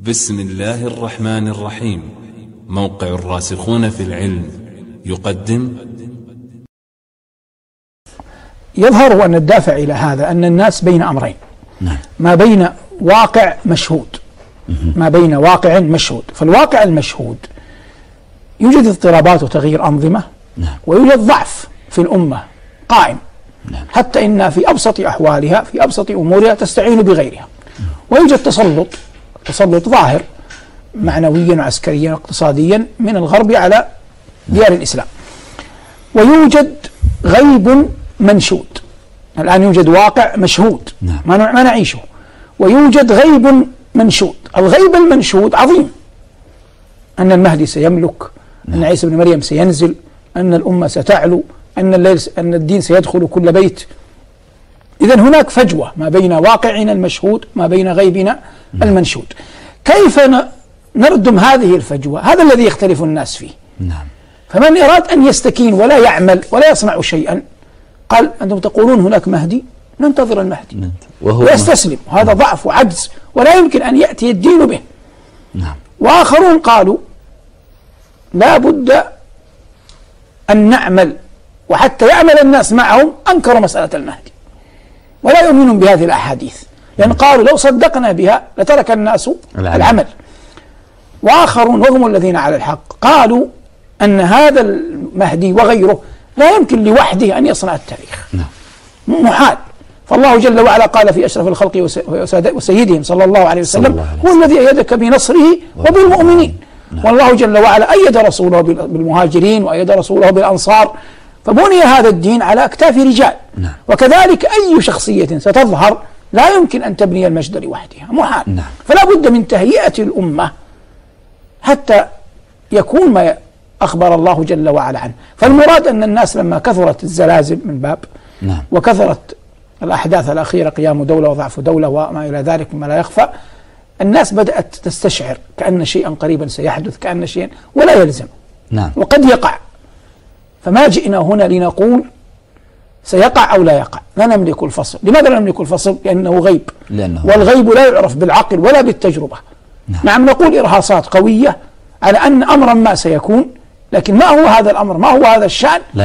بسم الله الرحمن الرحيم. موقع الراسخون في العلم يقدم. يظهر أن الدافع إلى هذا أن الناس بين أمرين، ما بين واقع مشهود، ما بين واقع مشهود. فالواقع المشهود يوجد اضطرابات وتغيير أنظمة، ويوجد ضعف في الأمة قائم، حتى إن في أبسط أحوالها في أبسط أمورها تستعين بغيرها، ويوجد تسلط ظاهر معنويا وعسكريا واقتصاديا من الغرب على ديار الإسلام، ويوجد غيب منشود. الآن يوجد واقع مشهود ما نعيشه، ويوجد غيب منشود. الغيب المنشود عظيم، أن المهدي سيملك، أن عيسى بن مريم سينزل، أن الأمة ستعلو، أن الدين سيدخل كل بيت. إذن هناك فجوة ما بين واقعنا المشهود ما بين غيبنا المنشود. كيف نردم هذه الفجوة؟ هذا الذي يختلف الناس فيه. فمن أراد أن يستكين ولا يعمل ولا يصنع شيئا قال: أنتم تقولون هناك مهدي، ننتظر المهدي ويستسلم، وهذا ضعف وعجز ولا يمكن أن يأتي الدين به. وآخرون قالوا: لا بد أن نعمل، وحتى يعمل الناس معهم. أنكروا مسألة المهدي ولا يؤمنون بهذه الأحاديث، لأن قالوا لو صدقنا بها لترك الناس العمل. وآخرون وهم الذين على الحق قالوا أن هذا المهدي وغيره لا يمكن لوحده أن يصنع التاريخ، محال. فالله جل وعلا قال في أشرف الخلق وسيدهم صلى الله عليه وسلم: هو الذي أيدك بنصره وبالمؤمنين. والله جل وعلا أيد رسوله بالمهاجرين وأيد رسوله بالأنصار، فبني هذا الدين على أكتاف رجال. وكذلك أي شخصية ستظهر لا يمكن أن تبني المجد لوحدها، محال. فلا بد من تهيئة الأمة حتى يكون ما أخبر الله جل وعلا عنه. فالمراد أن الناس لما كثرت الزلازل من باب، وكثرت الأحداث الأخيرة، قيام دولة وضعف دولة وما إلى ذلك مما لا يخفى، الناس بدأت تستشعر كأن شيئا قريبا سيحدث، كأن شيئا، ولا يلزم، وقد يقع. فما جئنا هنا لنقول سيقع أو لا يقع، لا نملك الفصل. لماذا لا نملك الفصل؟ لأنه غيب، والغيب لا يعرف بالعقل ولا بالتجربة. نعم، نقول إرهاصات قوية على أن أمرا ما سيكون، لكن ما هو هذا الأمر، ما هو هذا الشأن،